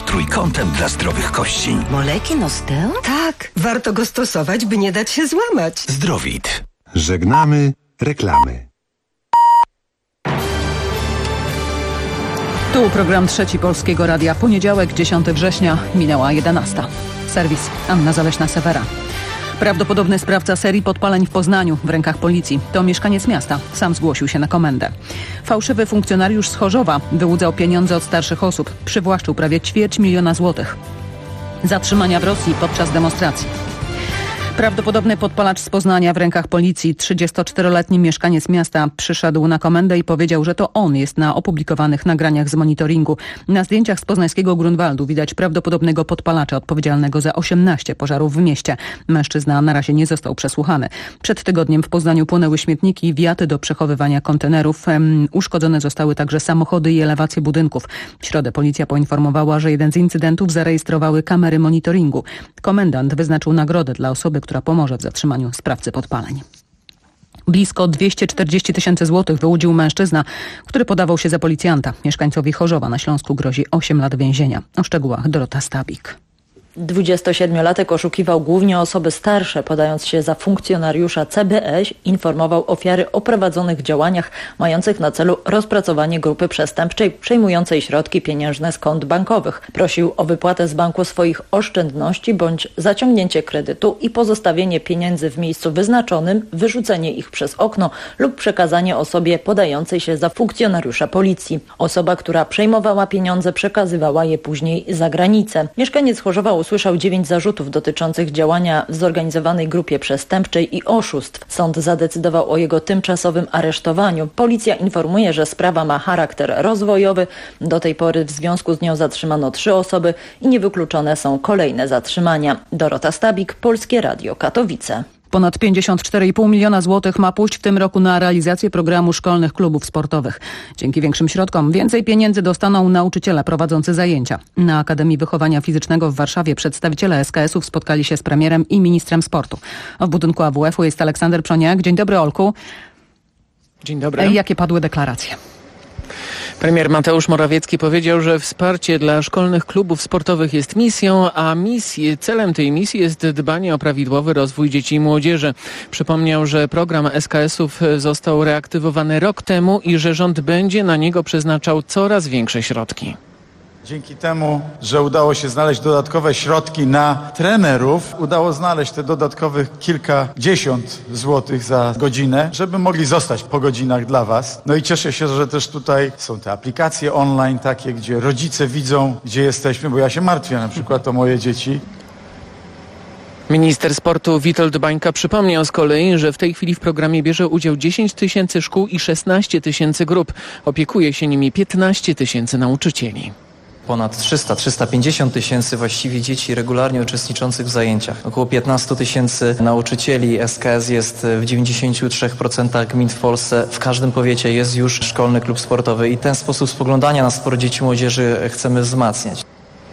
trójkątem dla zdrowych kości. Moleki Nosteo? Tak, warto go stosować, by nie dać się złamać. Zdrowit. Żegnamy reklamy. Tu program Trzeci Polskiego Radia. Poniedziałek, 10 września, minęła 11. Serwis Anna Zaleśna-Sewera. Prawdopodobny sprawca serii podpaleń w Poznaniu w rękach policji. To mieszkaniec miasta. Sam zgłosił się na komendę. Fałszywy funkcjonariusz z Chorzowa wyłudzał pieniądze od starszych osób. Przywłaszczył prawie 250 000 złotych. Zatrzymania w Rosji podczas demonstracji. Prawdopodobny podpalacz z Poznania w rękach policji. 34-letni mieszkaniec miasta przyszedł na komendę i powiedział, że to on jest na opublikowanych nagraniach z monitoringu. Na zdjęciach z poznańskiego Grunwaldu widać prawdopodobnego podpalacza odpowiedzialnego za 18 pożarów w mieście. Mężczyzna na razie nie został przesłuchany. Przed tygodniem w Poznaniu płonęły śmietniki i wiaty do przechowywania kontenerów. Uszkodzone zostały także samochody i elewacje budynków. W środę policja poinformowała, że jeden z incydentów zarejestrowały kamery monitoringu. Komendant wyznaczył nagrodę dla osoby, która pomoże w zatrzymaniu sprawcy podpaleń. Blisko 240 000 złotych wyłudził mężczyzna, który podawał się za policjanta. Mieszkańcowi Chorzowa na Śląsku grozi 8 lat więzienia. O szczegółach Dorota Stabik. 27-latek oszukiwał głównie osoby starsze, podając się za funkcjonariusza CBŚ, informował ofiary o prowadzonych działaniach mających na celu rozpracowanie grupy przestępczej przejmującej środki pieniężne z kont bankowych. Prosił o wypłatę z banku swoich oszczędności bądź zaciągnięcie kredytu i pozostawienie pieniędzy w miejscu wyznaczonym, wyrzucenie ich przez okno lub przekazanie osobie podającej się za funkcjonariusza policji. Osoba, która przejmowała pieniądze, przekazywała je później za granicę. Mieszkaniec Chorzowa usłyszał 9 zarzutów dotyczących działania w zorganizowanej grupie przestępczej i oszustw. Sąd zadecydował o jego tymczasowym aresztowaniu. Policja informuje, że sprawa ma charakter rozwojowy. Do tej pory w związku z nią zatrzymano 3 osoby i niewykluczone są kolejne zatrzymania. Dorota Stabik, Polskie Radio Katowice. Ponad 54,5 miliona złotych ma pójść w tym roku na realizację programu szkolnych klubów sportowych. Dzięki większym środkom więcej pieniędzy dostaną nauczyciele prowadzący zajęcia. Na Akademii Wychowania Fizycznego w Warszawie przedstawiciele SKS-ów spotkali się z premierem i ministrem sportu. W budynku AWF-u jest Aleksander Przoniak. Dzień dobry, Olku. Dzień dobry. Jakie padły deklaracje? Premier Mateusz Morawiecki powiedział, że wsparcie dla szkolnych klubów sportowych jest misją, a celem tej misji jest dbanie o prawidłowy rozwój dzieci i młodzieży. Przypomniał, że program SKS-ów został reaktywowany rok temu i że rząd będzie na niego przeznaczał coraz większe środki. Dzięki temu, że udało się znaleźć dodatkowe środki na trenerów, udało znaleźć te dodatkowych kilkadziesiąt złotych za godzinę, żeby mogli zostać po godzinach dla Was. No i cieszę się, że też tutaj są te aplikacje online takie, gdzie rodzice widzą, gdzie jesteśmy, bo ja się martwię na przykład o moje dzieci. Minister sportu Witold Bańka przypomniał z kolei, że w tej chwili w programie bierze udział 10 000 szkół i 16 000 grup. Opiekuje się nimi 15 000 nauczycieli. Ponad 300-350 tysięcy właściwie dzieci regularnie uczestniczących w zajęciach. Około 15 000 nauczycieli. SKS jest w 93% gmin w Polsce. W każdym powiecie jest już szkolny klub sportowy i ten sposób spoglądania na sport dzieci i młodzieży chcemy wzmacniać.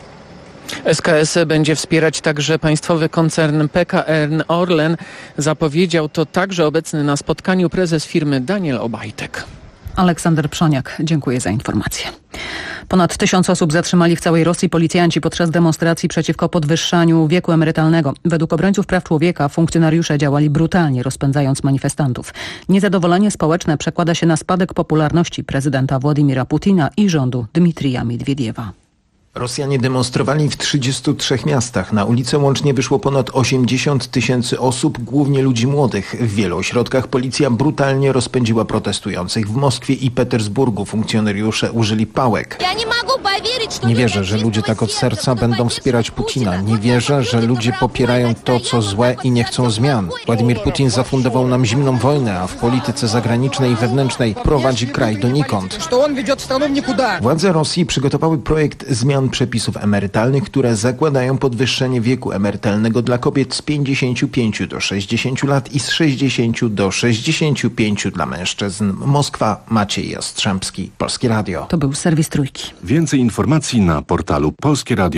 SKS będzie wspierać także państwowy koncern PKN Orlen. Zapowiedział to także obecny na spotkaniu prezes firmy Daniel Obajtek. Aleksander Przoniak, dziękuję za informację. Ponad 1000 osób zatrzymali w całej Rosji policjanci podczas demonstracji przeciwko podwyższaniu wieku emerytalnego. Według obrońców praw człowieka funkcjonariusze działali brutalnie, rozpędzając manifestantów. Niezadowolenie społeczne przekłada się na spadek popularności prezydenta Władimira Putina i rządu Dmitrija Miedwiediewa. Rosjanie demonstrowali w 33 miastach. Na ulicę łącznie wyszło ponad 80 000 osób, głównie ludzi młodych. W wielu ośrodkach policja brutalnie rozpędziła protestujących. W Moskwie i Petersburgu funkcjonariusze użyli pałek. Nie wierzę, że ludzie tak od serca będą wspierać Putina. Nie wierzę, że ludzie popierają to, co złe i nie chcą zmian. Władimir Putin zafundował nam zimną wojnę, a w polityce zagranicznej i wewnętrznej prowadzi kraj donikąd. Władze Rosji przygotowały projekt zmian przepisów emerytalnych, które zakładają podwyższenie wieku emerytalnego dla kobiet z 55 do 60 lat i z 60 do 65 dla mężczyzn. Moskwa, Maciej Jastrzębski, Polskie Radio. To był serwis Trójki. Więcej informacji na portalu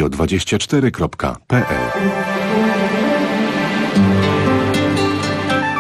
polskieradio24.pl.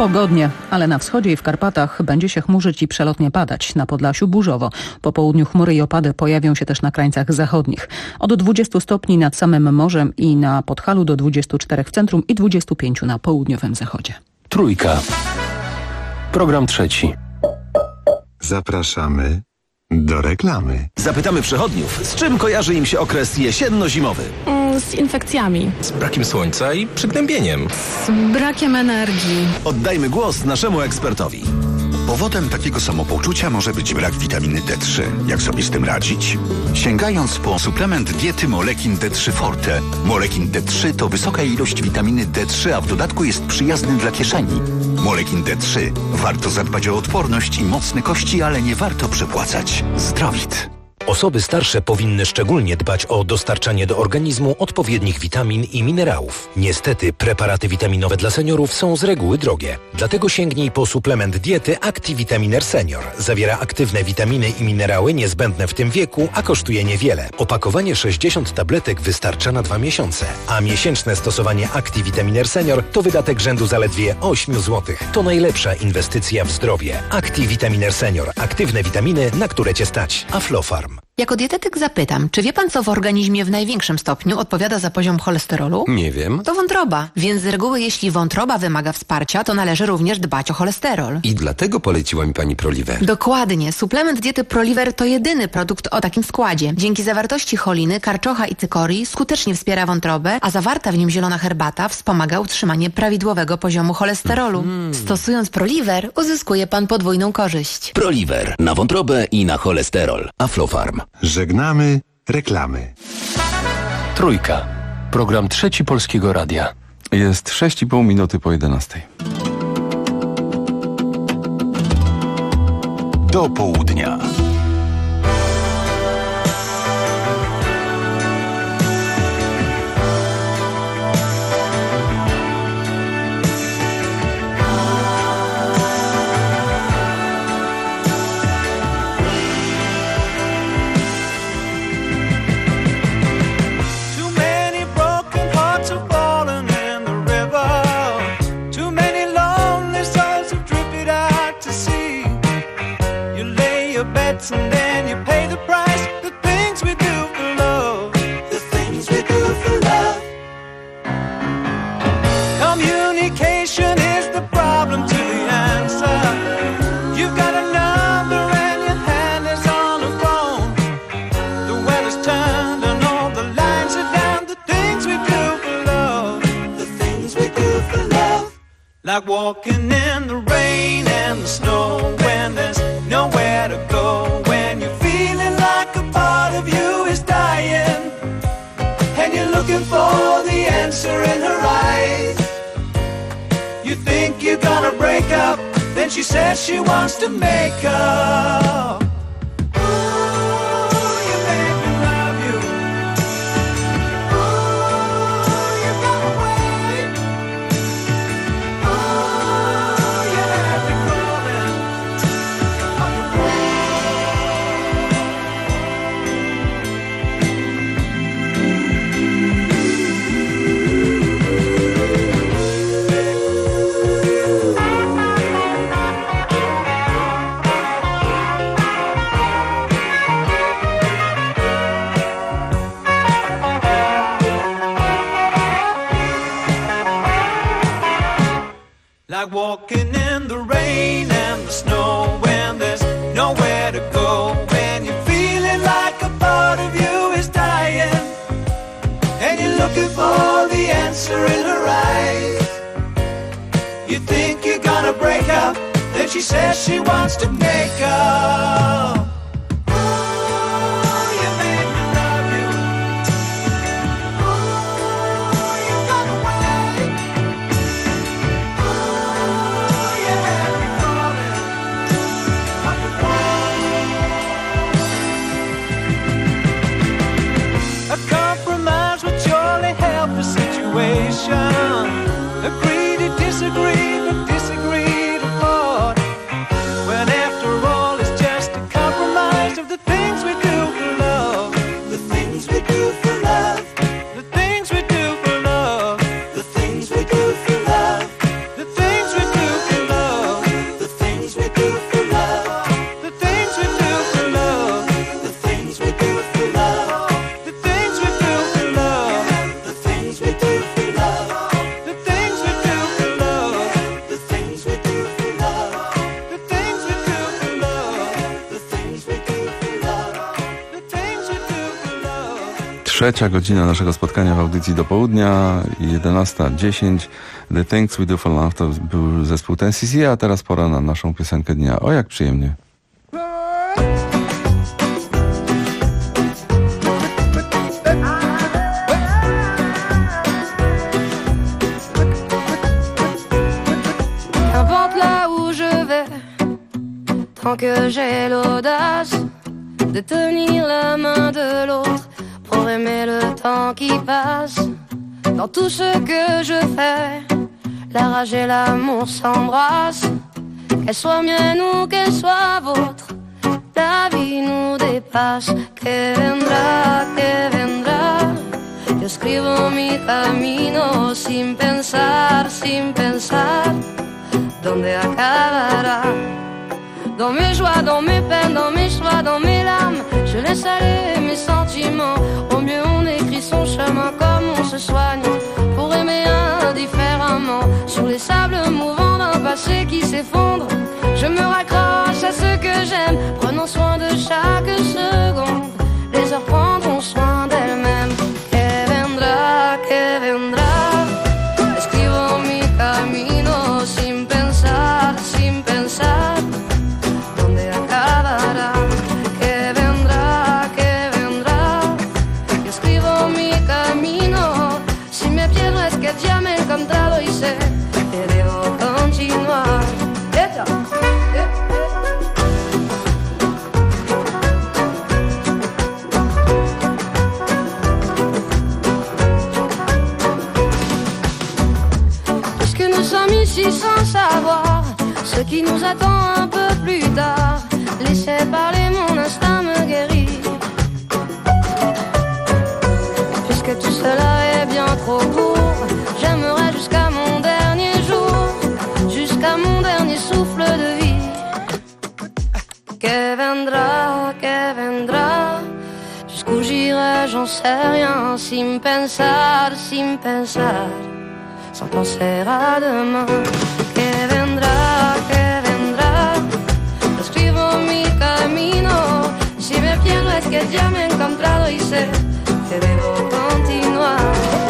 Pogodnie, ale na wschodzie i w Karpatach będzie się chmurzyć i przelotnie padać. Na Podlasiu burzowo. Po południu chmury i opady pojawią się też na krańcach zachodnich. Od 20 stopni nad samym morzem i na Podhalu do 24 w centrum i 25 na południowym zachodzie. Trójka. Program trzeci. Zapraszamy do reklamy. Zapytamy przechodniów, z czym kojarzy im się okres jesienno-zimowy? Z infekcjami. Z brakiem słońca i przygnębieniem. Z brakiem energii. Oddajmy głos naszemu ekspertowi. Powodem takiego samopoczucia może być brak witaminy D3. Jak sobie z tym radzić? Sięgając po suplement diety Molekin D3 Forte. Molekin D3 to wysoka ilość witaminy D3, a w dodatku jest przyjazny dla kieszeni. Molekin D3. Warto zadbać o odporność i mocne kości, ale nie warto przepłacać. Zdrowit. Osoby starsze powinny szczególnie dbać o dostarczanie do organizmu odpowiednich witamin i minerałów. Niestety preparaty witaminowe dla seniorów są z reguły drogie. Dlatego sięgnij po suplement diety ActiVitaminer Senior. Zawiera aktywne witaminy i minerały niezbędne w tym wieku, a kosztuje niewiele. Opakowanie 60 tabletek wystarcza na 2 miesiące, a miesięczne stosowanie ActiVitaminer Senior to wydatek rzędu zaledwie 8 zł. To najlepsza inwestycja w zdrowie. ActiVitaminer Senior. Aktywne witaminy, na które Cię stać. Aflofarm. Jako dietetyk zapytam, czy wie pan, co w organizmie w największym stopniu odpowiada za poziom cholesterolu? Nie wiem. To wątroba, więc z reguły jeśli wątroba wymaga wsparcia, to należy również dbać o cholesterol. I dlatego poleciła mi pani Proliver. Dokładnie. Suplement diety Proliver to jedyny produkt o takim składzie. Dzięki zawartości choliny, karczocha i cykorii skutecznie wspiera wątrobę, a zawarta w nim zielona herbata wspomaga utrzymanie prawidłowego poziomu cholesterolu. Stosując Proliver, uzyskuje pan podwójną korzyść. Proliver. Na wątrobę i na cholesterol. Aflofarm. Żegnamy reklamy. Trójka. Program trzeci Polskiego Radia. Jest 6,5 minuty po 11. Do południa. And then you pay the price. The things we do for love. The things we do for love. Communication is the problem to the answer. You've got a number and your hand is on the phone. The weather's turned and all the lines are down. The things we do for love. The things we do for love. Like walking in the rain and the snow when there's nowhere to go. When you're feeling like a part of you is dying and you're looking for the answer in her eyes. You think you're gonna break up, then she says she wants to make up. Like walking in the rain and the snow when there's nowhere to go. When you're feeling like a part of you is dying and you're looking for the answer in her eyes. You think you're gonna break up, then she says she wants to make up. Agree to disagree, but disagree to part. When after all it's just a compromise of the things we do for love. The things we do for love. The things we do for love. The things we do for love. The things we do for Trzecia godzina naszego spotkania w audycji do południa, 11:10. The Things We Do For Love to był zespół 10cc, a teraz pora na naszą piosenkę dnia. O, jak przyjemnie. Qu'importe là où je vais, tant que j'ai l'audace de tenir la main de l'autre pour aimer le temps qui passe. Dans tout ce que je fais, la rage et l'amour s'embrassent. Qu'elle soit mienne ou qu'elle soit vôtre, la vie nous dépasse. Que vendrá, yo escribo mi camino sin pensar, ¿dónde acabará? Dans mes joies, dans mes peines, dans mes choix, dans mes larmes, je laisse aller mes sentiments. Au mieux on écrit son chemin comme on se soigne pour aimer indifféremment. Sur les sables mouvants d'un passé qui s'effondre, je me raccroche à ce que j'aime, prenons soin de chaque seconde. Les heures prendront soin d'elles-mêmes. Que vendrá, escribo mi camino sin pensar, ¿dónde acabará? Que vendrá, yo escribo mi camino. Si me pierdo es que ya me he encontrado y sé que debo continuar. Puisque nous sommes ici sans savoir ce qui nous attend un peu plus tard, laissez parler, mon instinct me guérit. Puisque tout cela est bien trop court, j'aimerais jusqu'à mon dernier jour, jusqu'à mon dernier souffle de vie. Que vendrá, jusqu'où j'irai, j'en sais rien, sin pensar, sans penser à demain. Que vendrá, escribo mi camino. Si me pierdo es que ya me he encontrado y sé que debo continuar.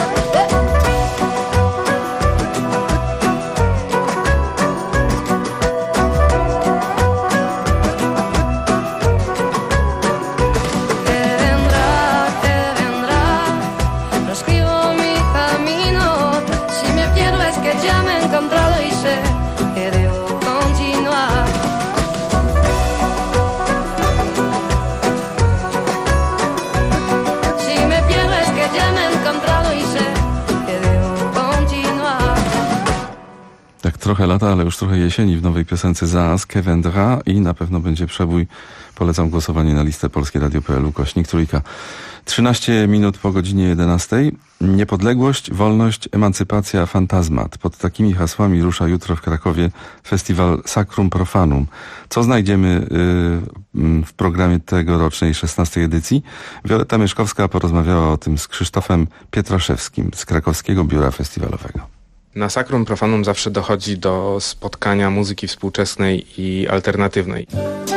Trochę lata, ale już trochę jesieni w nowej piosence Zaas, Que vendrá i na pewno będzie przebój. Polecam głosowanie na listę polskieradio.pl/3. 13 minut po godzinie 11. Niepodległość, wolność, emancypacja, fantazmat. Pod takimi hasłami rusza jutro w Krakowie festiwal Sacrum Profanum. Co znajdziemy w programie tegorocznej 16. edycji? Wioletta Mieszkowska porozmawiała o tym z Krzysztofem Pietraszewskim z krakowskiego biura festiwalowego. Na Sacrum Profanum zawsze dochodzi do spotkania muzyki współczesnej i alternatywnej.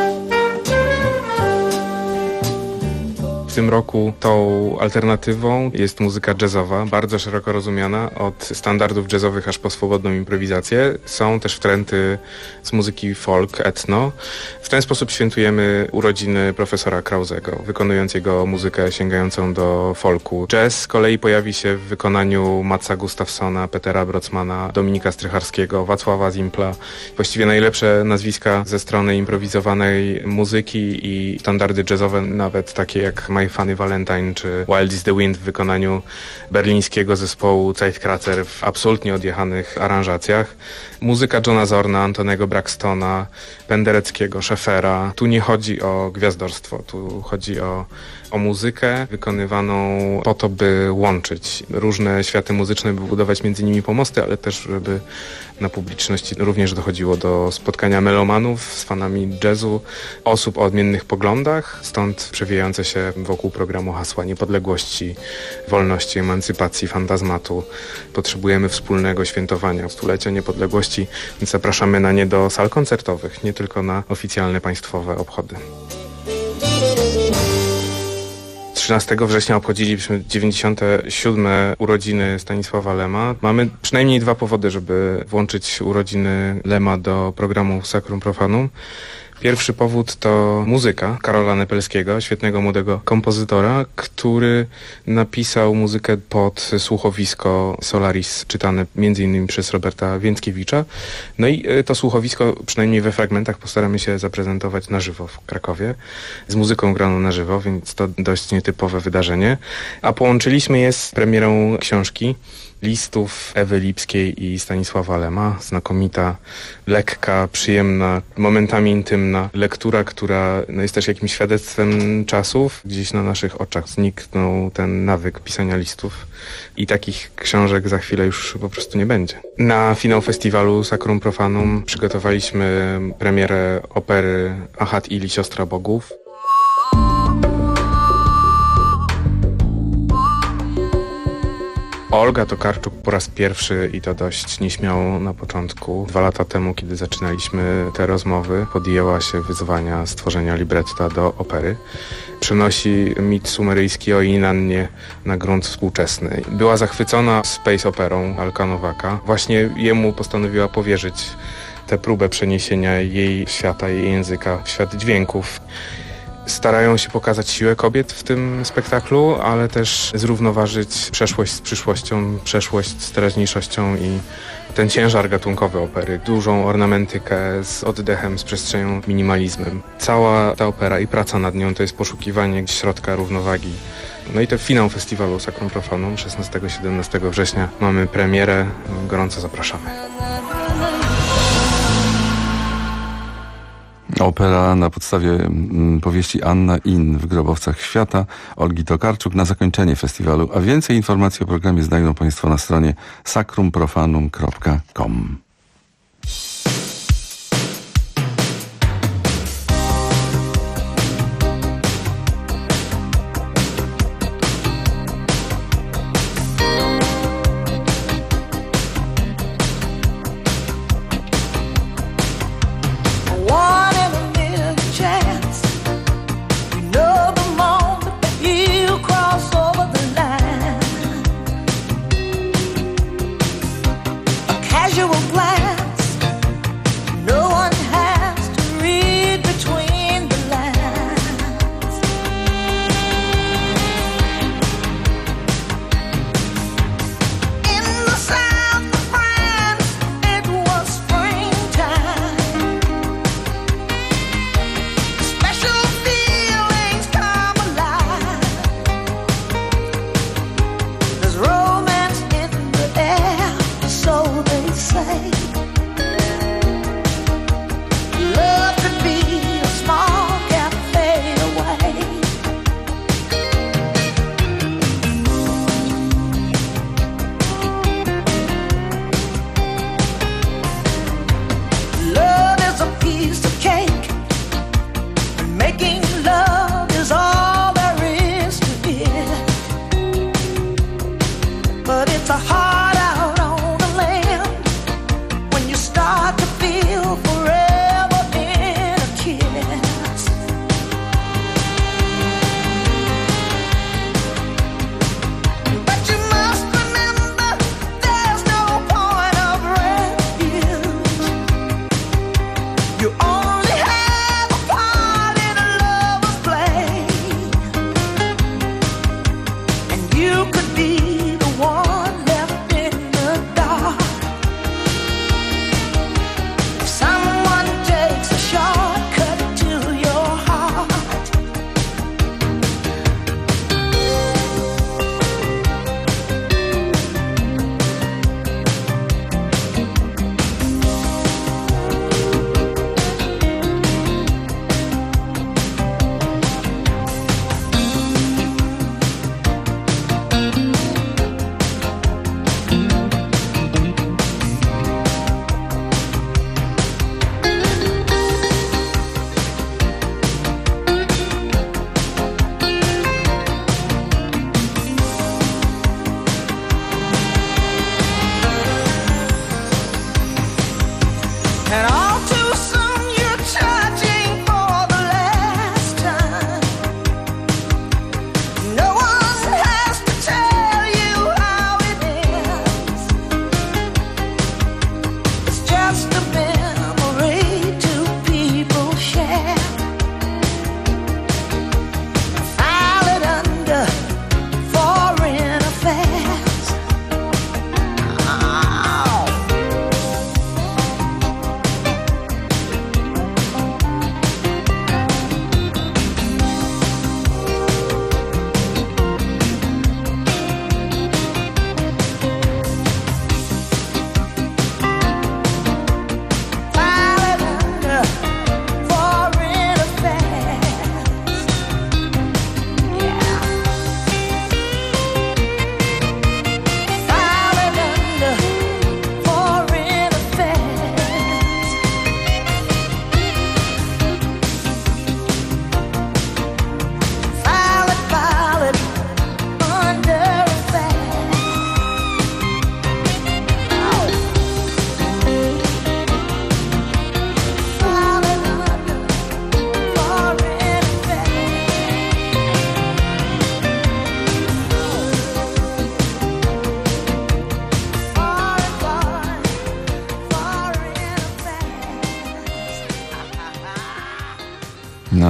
W tym roku tą alternatywą jest muzyka jazzowa, bardzo szeroko rozumiana, od standardów jazzowych aż po swobodną improwizację. Są też wtręty z muzyki folk, etno. W ten sposób świętujemy urodziny profesora Krauzego, wykonując jego muzykę sięgającą do folku. Jazz z kolei pojawi się w wykonaniu Matsa Gustafsona, Petera Brocmana, Dominika Strycharskiego, Wacława Zimpla. Właściwie najlepsze nazwiska ze strony improwizowanej muzyki i standardy jazzowe, nawet takie jak My Funny Valentine czy Wild is the Wind w wykonaniu berlińskiego zespołu Zeitkratzer w absolutnie odjechanych aranżacjach. Muzyka Johna Zorna, Antonego Braxtona, Pendereckiego, Scheffera. Tu nie chodzi o gwiazdorstwo, tu chodzi o muzykę wykonywaną po to, by łączyć różne światy muzyczne, by budować między nimi pomosty, ale też, żeby na publiczności również dochodziło do spotkania melomanów z fanami jazzu, osób o odmiennych poglądach, stąd przewijające się wokół programu hasła niepodległości, wolności, emancypacji, fantazmatu. Potrzebujemy wspólnego świętowania stulecia niepodległości, więc zapraszamy na nie do sal koncertowych, nie tylko na oficjalne państwowe obchody. 13 września obchodziliśmy 97. urodziny Stanisława Lema. Mamy przynajmniej 2 powody, żeby włączyć urodziny Lema do programu Sacrum Profanum. Pierwszy powód to muzyka Karola Nepelskiego, świetnego młodego kompozytora, który napisał muzykę pod słuchowisko Solaris, czytane m.in. przez Roberta Więckiewicza. No i to słuchowisko, przynajmniej we fragmentach, postaramy się zaprezentować na żywo w Krakowie, z muzyką graną na żywo, więc to dość nietypowe wydarzenie. A połączyliśmy je z premierą książki Listów Ewy Lipskiej i Stanisława Lema. Znakomita, lekka, przyjemna, momentami intymna lektura, która jest też jakimś świadectwem czasów. Gdzieś na naszych oczach zniknął ten nawyk pisania listów i takich książek za chwilę już po prostu nie będzie. Na finał festiwalu Sacrum Profanum przygotowaliśmy premierę opery Achat Ili, Siostra Bogów. Olga Tokarczuk po raz pierwszy, i to dość nieśmiało na początku, 2 lata temu, kiedy zaczynaliśmy te rozmowy, podjęła się wyzwania stworzenia libretta do opery. Przenosi mit sumeryjski o Inannie na grunt współczesny. Była zachwycona space operą Alka Nowaka. Właśnie jemu postanowiła powierzyć tę próbę przeniesienia jej świata, jej języka w świat dźwięków. Starają się pokazać siłę kobiet w tym spektaklu, ale też zrównoważyć przeszłość z przyszłością, przeszłość z teraźniejszością i ten ciężar gatunkowy opery. Dużą ornamentykę z oddechem, z przestrzenią, minimalizmem. Cała ta opera i praca nad nią to jest poszukiwanie środka równowagi. No i to finał festiwalu Sacrum Profanum 16-17 września. Mamy premierę, gorąco zapraszamy. Opera na podstawie powieści Anna In w grobowcach świata Olgi Tokarczuk na zakończenie festiwalu, a więcej informacji o programie znajdą Państwo na stronie sacrumprofanum.com.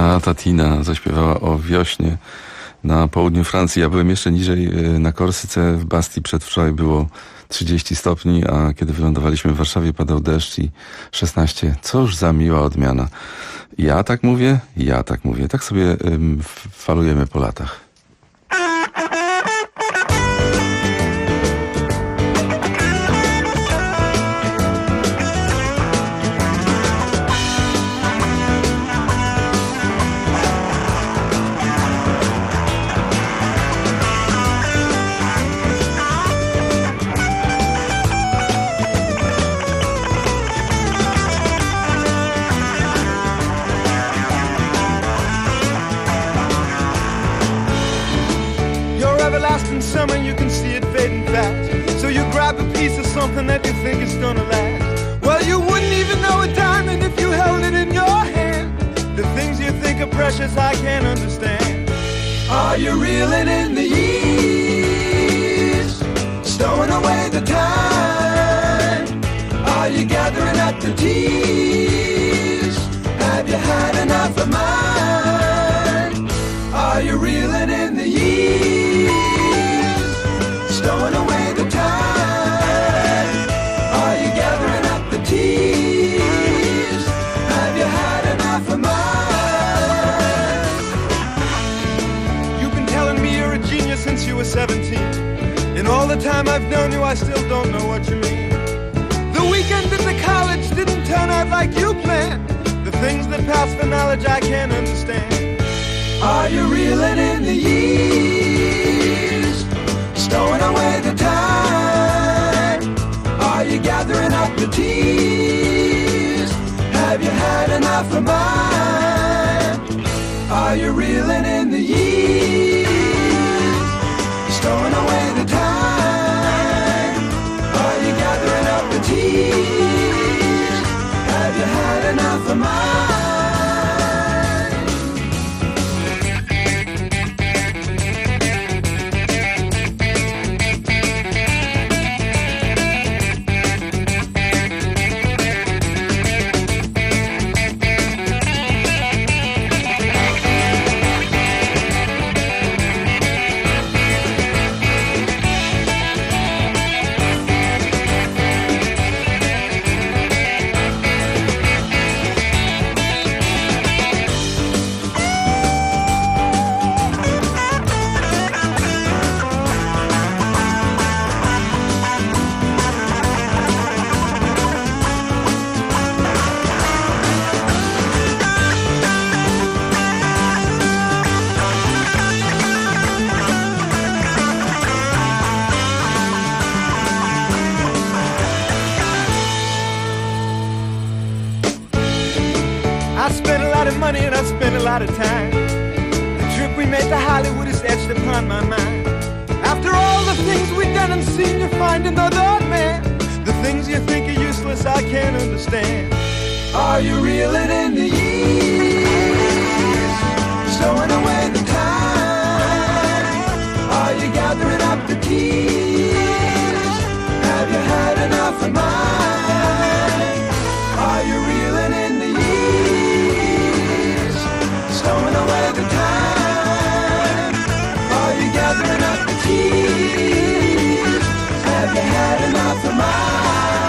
Beata Tina zaśpiewała o wiośnie na południu Francji. Ja byłem jeszcze niżej na Korsyce, w Bastii przedwczoraj było 30 stopni, a kiedy wylądowaliśmy w Warszawie padał deszcz i 16. Cóż za miła odmiana. Ja tak mówię. Tak sobie falujemy po latach. Summer, you can see it fading fast. So you grab a piece of something that you think is gonna last. Well, you wouldn't even know a diamond if you held it in your hand. The things you think are precious, I can't understand. Are you reeling in the years, stowing away the time? Are you gathering up the tears? Have you had enough of mine? Are you reeling in the years, stowing away the time? Are you gathering up the tears? Have you had enough of mine? You've been telling me you're a genius since you were 17. In all the time I've known you, I still don't know what you mean. The weekend at the college didn't turn out like you planned. The things that pass for knowledge I can't understand. Are you reeling in the years, stowing away the time? Are you gathering up the tears? Have you had enough of mine? Are you reeling in the years, stowing away the time? Are you gathering up the tears? Have you had enough of mine? Money and I've spent a lot of time. The trip we made to Hollywood is etched upon my mind. After all the things we've done and seen, you find another man. The things you think are useless, I can't understand. Are you reeling in the years, stowing away the time? Are you gathering up the tears? Have you had enough of mine? Are you reeling in the years, stowing away the time? Are you gathering up the tears? Have you had enough of mine?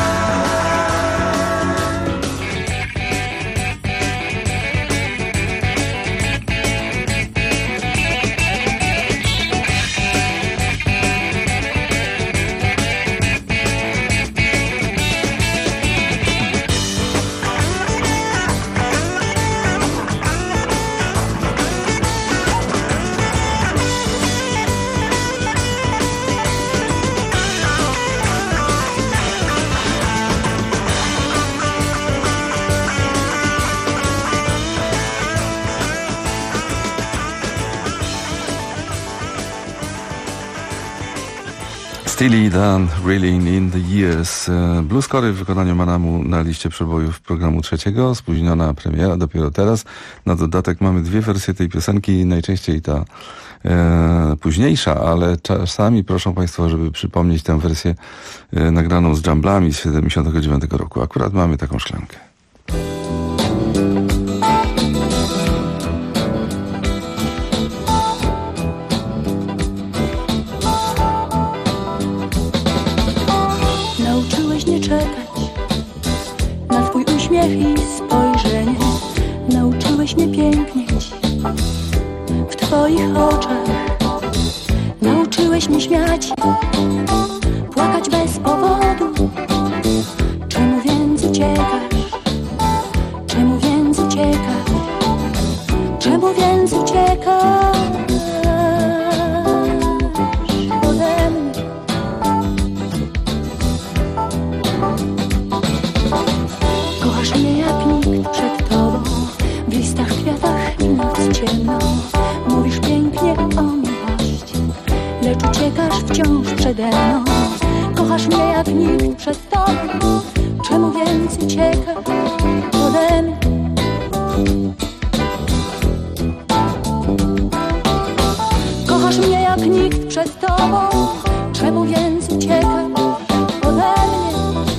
Steely Dan, Reeling in the Years. Blue Scory w wykonaniu Manamu na liście przebojów programu trzeciego. Spóźniona premiera dopiero teraz. Na dodatek mamy dwie wersje tej piosenki. Najczęściej ta późniejsza, ale czasami proszę Państwa, żeby przypomnieć tę wersję nagraną z dżamblami z 79 roku. Akurat mamy taką szklankę. płakać bez powodu. Czemu więc uciekasz? Czemu więc uciekasz? Czemu więc uciekasz ode mnie? Kochasz mnie jak nikt przed tobą, w listach, kwiatach i noc ciemną. Mówisz pięknie o miłości, lecz uciekasz wciąż przede mną. Kochasz mnie jak nikt przed tobą, czemu więc uciekasz ode mnie? Kochasz mnie jak nikt przed tobą, czemu więc uciekasz ode mnie?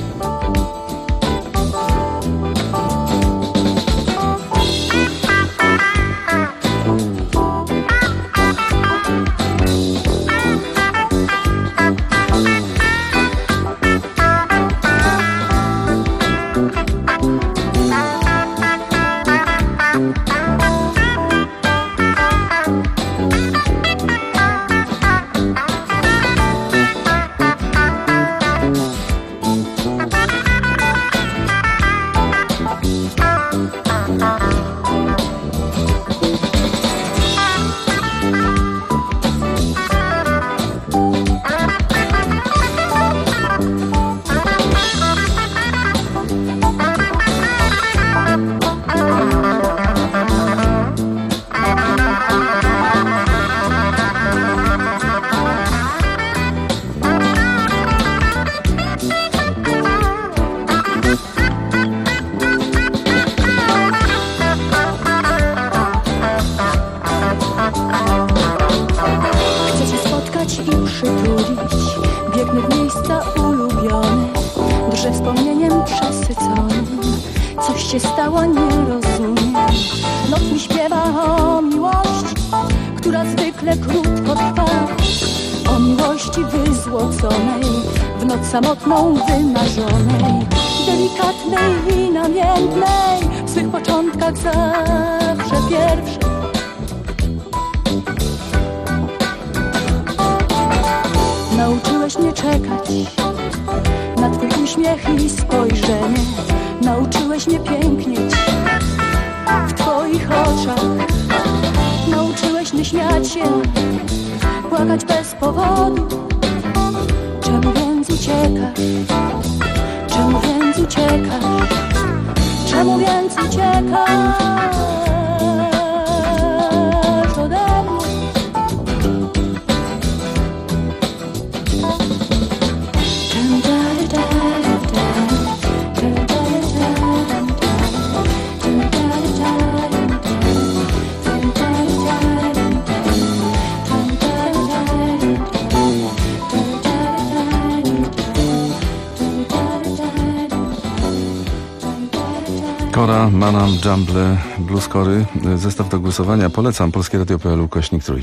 Się stało, nie rozumiem. Noc mi śpiewa o miłości, która zwykle krótko trwa. O miłości wyzłoconej, w noc samotną wymarzonej, delikatnej i namiętnej, w swych początkach zawsze pierwszej. Nauczyłeś mnie czekać na twój uśmiech i spojrzenie. Nauczyłeś mnie pięknieć w twoich oczach. Nauczyłeś mnie śmiać się, płakać bez powodu. Czemu więc uciekasz? Czemu więc uciekasz? Czemu więc uciekasz ode mnie? Kora, Manam, Jumble, Blues Cory. Zestaw do głosowania polecam. Polskie Radio.pl /3.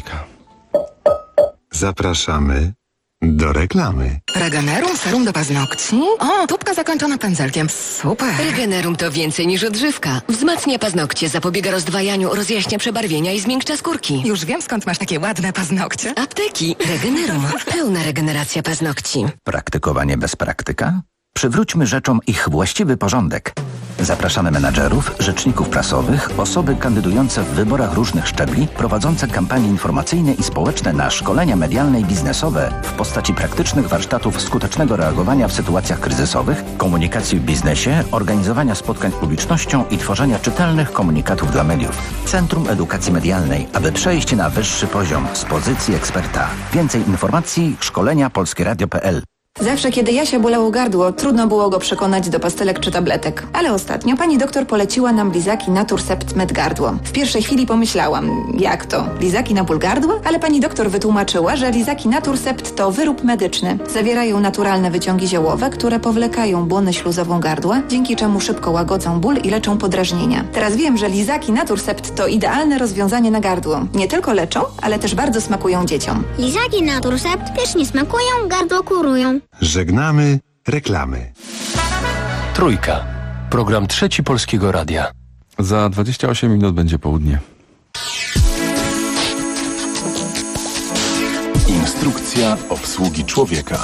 Zapraszamy do reklamy. Regenerum serum do paznokci? O, tubka zakończona pędzelkiem. Super. Regenerum to więcej niż odżywka. Wzmacnia paznokcie, zapobiega rozdwajaniu, rozjaśnia przebarwienia i zmiękcza skórki. Już wiem, skąd masz takie ładne paznokcie. Apteki. Regenerum. Pełna regeneracja paznokci. Praktykowanie bez praktyka? Przywróćmy rzeczom ich właściwy porządek. Zapraszamy menadżerów, rzeczników prasowych, osoby kandydujące w wyborach różnych szczebli, prowadzące kampanie informacyjne i społeczne na szkolenia medialne i biznesowe w postaci praktycznych warsztatów skutecznego reagowania w sytuacjach kryzysowych, komunikacji w biznesie, organizowania spotkań z publicznością i tworzenia czytelnych komunikatów dla mediów. Centrum Edukacji Medialnej, aby przejść na wyższy poziom z pozycji eksperta. Więcej informacji szkolenia polskieradio.pl. Zawsze, kiedy Jasia bolało gardło, trudno było go przekonać do pastelek czy tabletek. Ale ostatnio pani doktor poleciła nam lizaki Naturcept Med Gardło. W pierwszej chwili pomyślałam, jak to? Lizaki na ból gardła? Ale pani doktor wytłumaczyła, że lizaki Naturcept to wyrób medyczny. Zawierają naturalne wyciągi ziołowe, które powlekają błonę śluzową gardła, dzięki czemu szybko łagodzą ból i leczą podrażnienia. Teraz wiem, że lizaki Naturcept to idealne rozwiązanie na gardło. Nie tylko leczą, ale też bardzo smakują dzieciom. Lizaki Naturcept pysznie smakują, gardło kurują. Żegnamy reklamy. Trójka. Program Trzeci Polskiego Radia. Za 28 minut będzie południe. Instrukcja obsługi człowieka.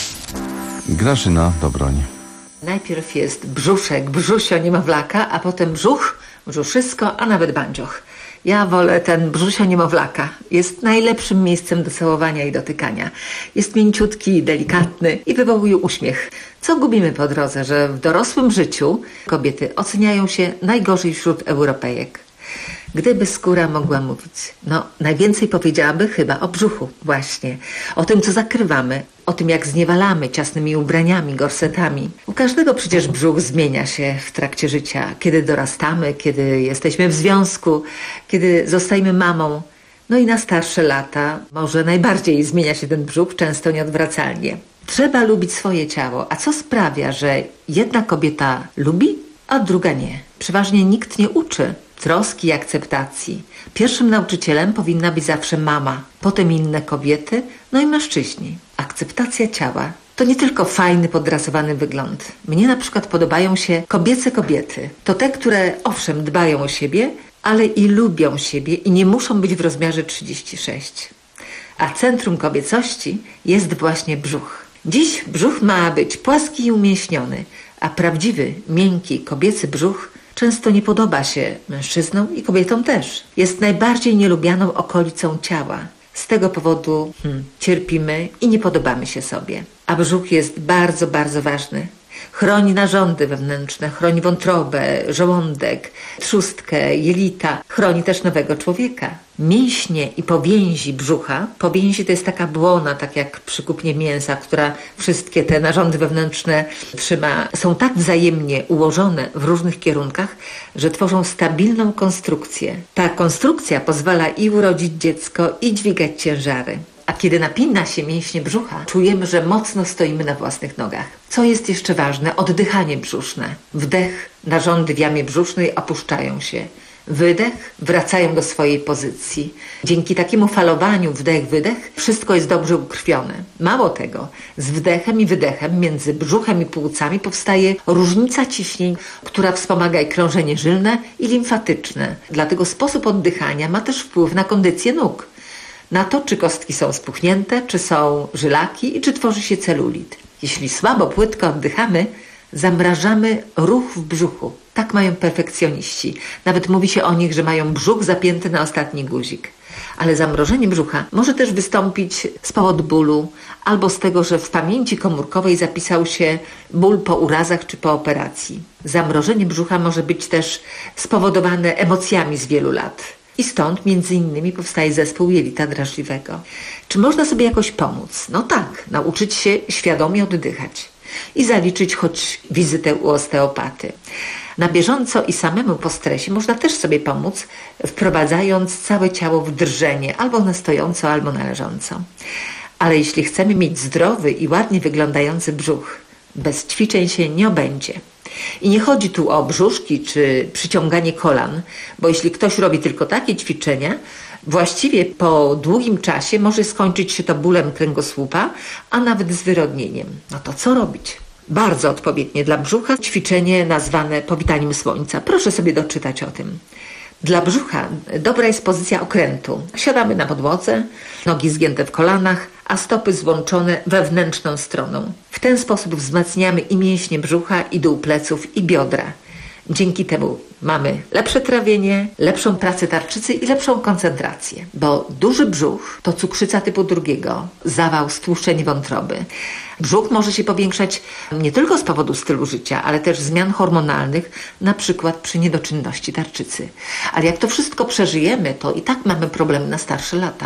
Grażyna Dobroń. Najpierw jest brzuszek, brzusio niemowlaka, a potem brzuch, brzuszysko, a nawet bandzioch. Ja wolę ten brzusio niemowlaka. Jest najlepszym miejscem do całowania i dotykania. Jest mięciutki, delikatny i wywołuje uśmiech. Co gubimy po drodze, że w dorosłym życiu kobiety oceniają się najgorzej wśród Europejek. Gdyby skóra mogła mówić, najwięcej powiedziałaby chyba o brzuchu właśnie. O tym, co zakrywamy, o tym, jak zniewalamy ciasnymi ubraniami, gorsetami. U każdego przecież brzuch zmienia się w trakcie życia. Kiedy dorastamy, kiedy jesteśmy w związku, kiedy zostajemy mamą. No i na starsze lata może najbardziej zmienia się ten brzuch, często nieodwracalnie. Trzeba lubić swoje ciało. A co sprawia, że jedna kobieta lubi, a druga nie? Przeważnie nikt nie uczy troski i akceptacji. Pierwszym nauczycielem powinna być zawsze mama, potem inne kobiety, no i mężczyźni. Akceptacja ciała to nie tylko fajny, podrasowany wygląd. Mnie na przykład podobają się kobiece kobiety. To te, które owszem dbają o siebie, ale i lubią siebie i nie muszą być w rozmiarze 36. A centrum kobiecości jest właśnie brzuch. Dziś brzuch ma być płaski i umięśniony, a prawdziwy, miękki, kobiecy brzuch często nie podoba się mężczyznom i kobietom też. Jest najbardziej nielubianą okolicą ciała. Z tego powodu cierpimy i nie podobamy się sobie. A brzuch jest bardzo, bardzo ważny. Chroni narządy wewnętrzne, chroni wątrobę, żołądek, trzustkę, jelita. Chroni też nowego człowieka. Mięśnie i powięzi brzucha. Powięzi to jest taka błona, tak jak przy kupnie mięsa, która wszystkie te narządy wewnętrzne trzyma. Są tak wzajemnie ułożone w różnych kierunkach, że tworzą stabilną konstrukcję. Ta konstrukcja pozwala i urodzić dziecko, i dźwigać ciężary. A kiedy napina się mięśnie brzucha, czujemy, że mocno stoimy na własnych nogach. Co jest jeszcze ważne? Oddychanie brzuszne. Wdech, narządy w jamie brzusznej opuszczają się. Wydech, wracają do swojej pozycji. Dzięki takiemu falowaniu wdech-wydech wszystko jest dobrze ukrwione. Mało tego, z wdechem i wydechem między brzuchem i płucami powstaje różnica ciśnień, która wspomaga i krążenie żylne i limfatyczne. Dlatego sposób oddychania ma też wpływ na kondycję nóg. Na to, czy kostki są spuchnięte, czy są żylaki i czy tworzy się celulit. Jeśli słabo, płytko oddychamy, zamrażamy ruch w brzuchu. Tak mają perfekcjoniści. Nawet mówi się o nich, że mają brzuch zapięty na ostatni guzik. Ale zamrożenie brzucha może też wystąpić z powodu bólu albo z tego, że w pamięci komórkowej zapisał się ból po urazach czy po operacji. Zamrożenie brzucha może być też spowodowane emocjami z wielu lat. I stąd między innymi powstaje zespół jelita drażliwego. Czy można sobie jakoś pomóc? No tak, nauczyć się świadomie oddychać i zaliczyć choć wizytę u osteopaty. Na bieżąco i samemu po stresie można też sobie pomóc, wprowadzając całe ciało w drżenie, albo na stojąco, albo na leżąco. Ale jeśli chcemy mieć zdrowy i ładnie wyglądający brzuch, bez ćwiczeń się nie obędzie. I nie chodzi tu o brzuszki czy przyciąganie kolan, bo jeśli ktoś robi tylko takie ćwiczenia, właściwie po długim czasie może skończyć się to bólem kręgosłupa, a nawet zwyrodnieniem. No to co robić? Bardzo odpowiednie dla brzucha ćwiczenie nazwane powitaniem słońca. Proszę sobie doczytać o tym. Dla brzucha dobra jest pozycja okrętu. Siadamy na podłodze, nogi zgięte w kolanach, a stopy złączone wewnętrzną stroną. W ten sposób wzmacniamy i mięśnie brzucha, i dół pleców, i biodra. Dzięki temu mamy lepsze trawienie, lepszą pracę tarczycy i lepszą koncentrację. Bo duży brzuch to cukrzyca typu 2, zawał, stłuszczenie wątroby. Brzuch może się powiększać nie tylko z powodu stylu życia, ale też zmian hormonalnych, na przykład przy niedoczynności tarczycy. Ale jak to wszystko przeżyjemy, to i tak mamy problemy na starsze lata,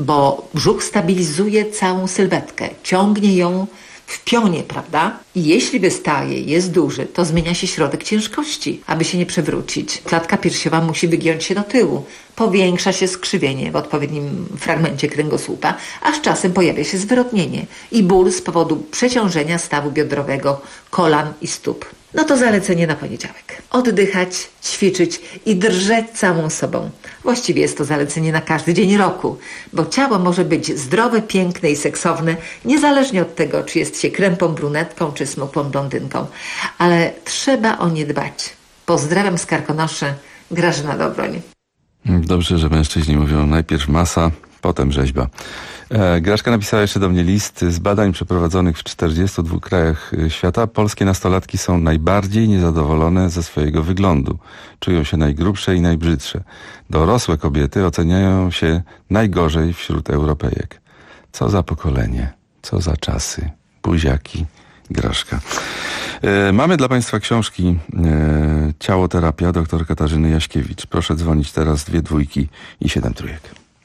bo brzuch stabilizuje całą sylwetkę, ciągnie ją w pionie, prawda? I jeśli wystaje, jest duży, to zmienia się środek ciężkości, aby się nie przewrócić. Klatka piersiowa musi wygiąć się do tyłu. Powiększa się skrzywienie w odpowiednim fragmencie kręgosłupa, a z czasem pojawia się zwyrodnienie i ból z powodu przeciążenia stawu biodrowego, kolan i stóp. No to zalecenie na poniedziałek. Oddychać, ćwiczyć i drżeć całą sobą. Właściwie jest to zalecenie na każdy dzień roku, bo ciało może być zdrowe, piękne i seksowne, niezależnie od tego, czy jest się krępą brunetką, czy smukłą blondynką. Ale trzeba o nie dbać. Pozdrawiam z Karkonoszy, Grażyna Dobroń. Dobrze, że mężczyźni mówią najpierw masa, potem rzeźba. Graszka napisała jeszcze do mnie list z badań przeprowadzonych w 42 krajach świata. Polskie nastolatki są najbardziej niezadowolone ze swojego wyglądu. Czują się najgrubsze i najbrzydsze. Dorosłe kobiety oceniają się najgorzej wśród Europejek. Co za pokolenie, co za czasy. Buziaki, Graszka. Mamy dla Państwa książki Ciałoterapia dr Katarzyny Jaśkiewicz. Proszę dzwonić teraz 2 dwójki i 7 trójek.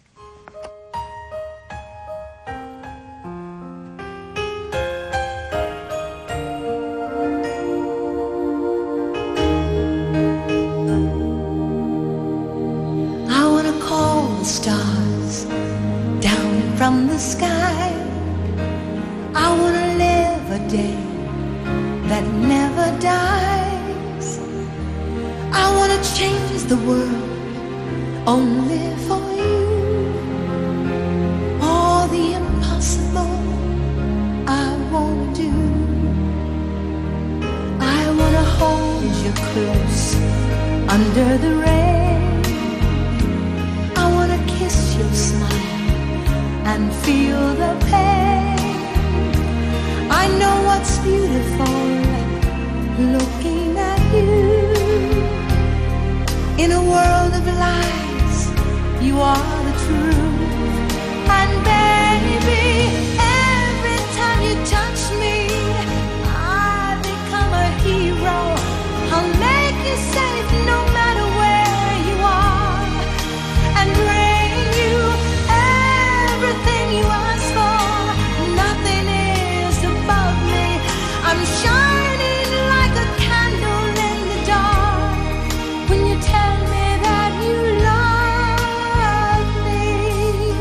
Stars down from the sky. I wanna live a day that never dies. I wanna change the world only for you. All the impossible I wanna do. I wanna hold you close under the rain. Kiss your smile and feel the pain. I know what's beautiful looking at you. In a world of lies, you are the truth. And baby, every time you touch me, I become a hero. I'll make you safe no matter where you are. And you ask for, nothing is above me. I'm shining like a candle in the dark when you tell me that you love me.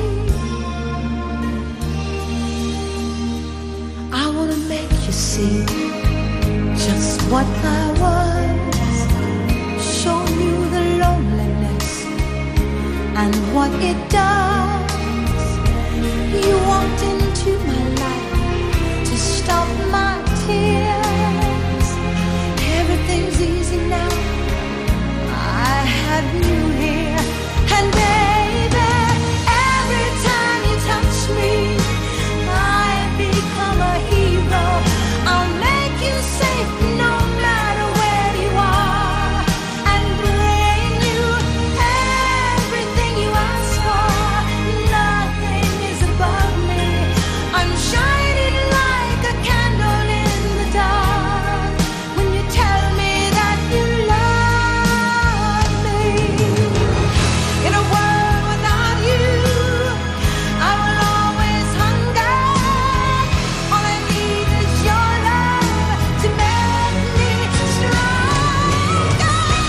I wanna make you see just what I was, show you the loneliness and what it does. You walked into my life to stop my tears. Everything's easy now, I had you here. And baby, every time you touch me, I become a hero. I'll make you safe no matter where you are. And bring you everything you ask for. Nothing is above me. I'm shining like a candle in the dark when you tell me that you love me. In a world without you, I will always hunger. All I need is your love to make me stronger.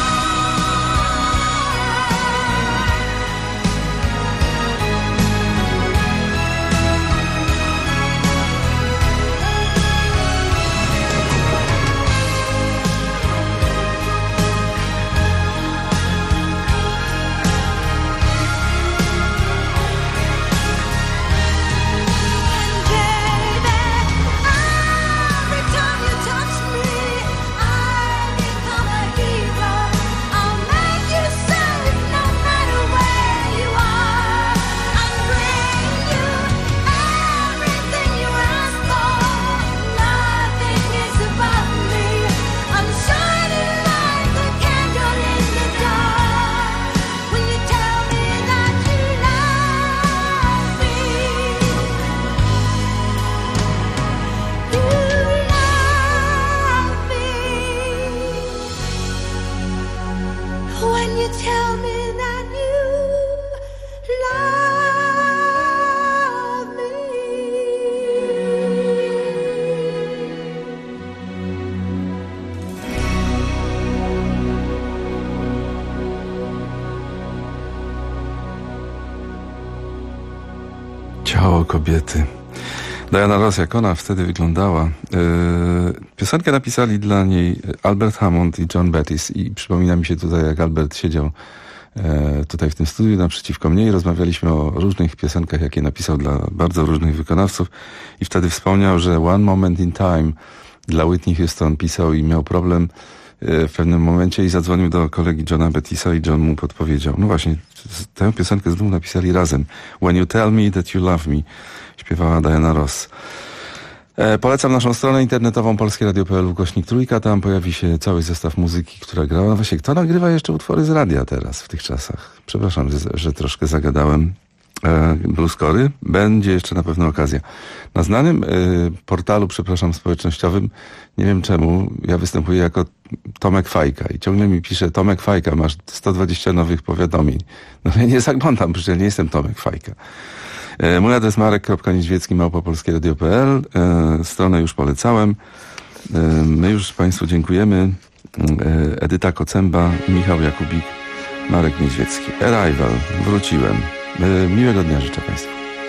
Every time you touch me, I become a hero. I'll make you safe no matter where you are. I'll bring you everything you ask for. Nothing is above me. I'm shining like a candle in the dark when you tell me that you love me. You love me when you tell me that you love me. Ciało kobiety. Diana Ross, jak ona wtedy wyglądała. Piosenkę napisali dla niej Albert Hammond i John Bettis i przypomina mi się tutaj, jak Albert siedział tutaj w tym studiu naprzeciwko mnie i rozmawialiśmy o różnych piosenkach, jakie napisał dla bardzo różnych wykonawców i wtedy wspomniał, że One Moment in Time dla Whitney Houston pisał i miał problem w pewnym momencie i zadzwonił do kolegi Johna Bettisa i John mu podpowiedział. No właśnie, tę piosenkę znów napisali razem. When You Tell Me That You Love Me, śpiewała Diana Ross. Polecam naszą stronę internetową polskieradio.pl/3. Tam pojawi się cały zestaw muzyki, która grała. No właśnie, kto nagrywa jeszcze utwory z radia teraz, w tych czasach? Przepraszam, że troszkę zagadałem. Blueskory. Będzie jeszcze na pewno okazja. Na znanym portalu, społecznościowym, nie wiem czemu, ja występuję jako Tomek Fajka i ciągle mi pisze: Tomek Fajka, masz 120 nowych powiadomień. No ja nie zaglądam, przecież nie jestem Tomek Fajka. Mój adres marek.niedźwiecki@polskieradio.pl. Stronę już polecałem. My już Państwu dziękujemy. Edyta Kocemba, Michał Jakubik, Marek Niedźwiecki. Arrival. Wróciłem. Miłego dnia życzę Państwu.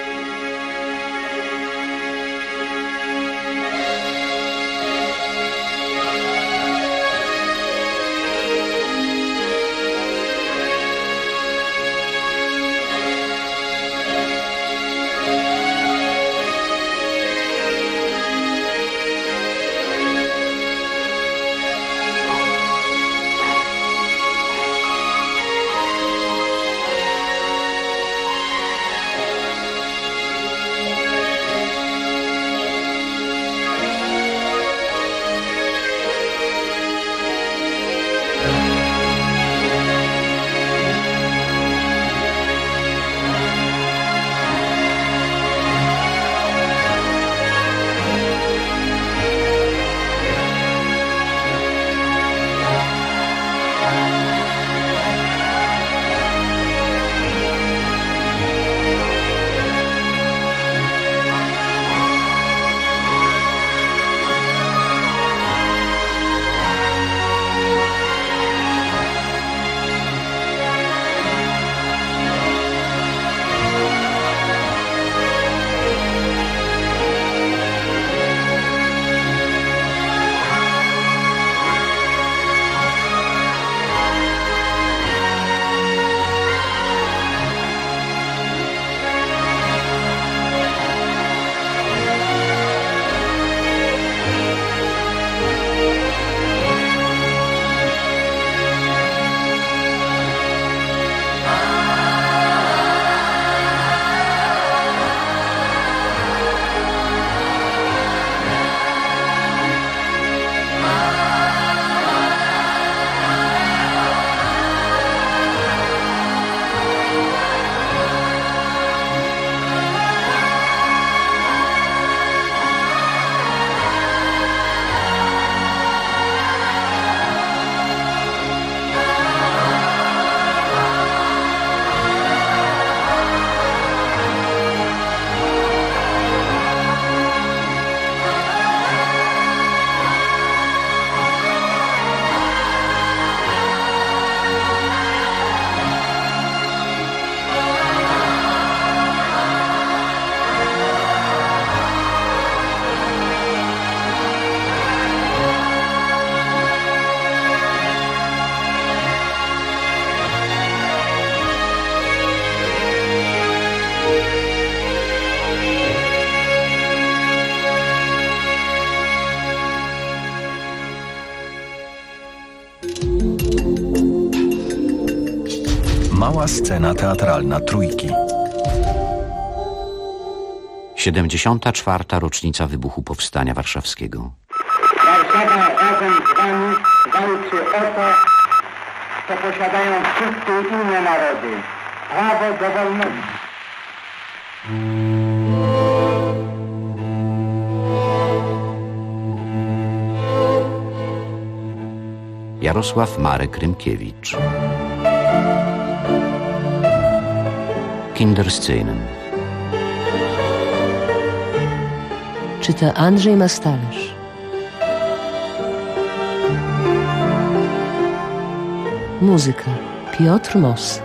Mała scena teatralna Trójki. 74. rocznica wybuchu Powstania Warszawskiego. Warszawa razem z wami walczy o to, co posiadają wszystkie inne narody. Prawo do wolności. Jarosław Marek Rymkiewicz. Kinderscenen. Czyta Andrzej Mastalerz. Muzyka Piotr Moss.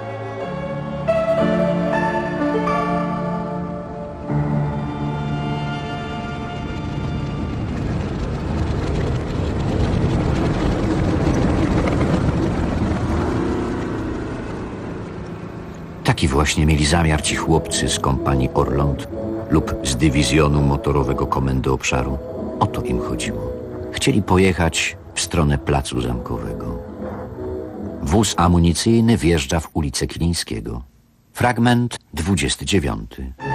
Taki właśnie mieli zamiar ci chłopcy z kompanii Orląt lub z dywizjonu motorowego Komendy Obszaru. O to im chodziło. Chcieli pojechać w w stronę placu Zamkowego. Wóz amunicyjny wjeżdża w ulicę Kilińskiego. Fragment 29.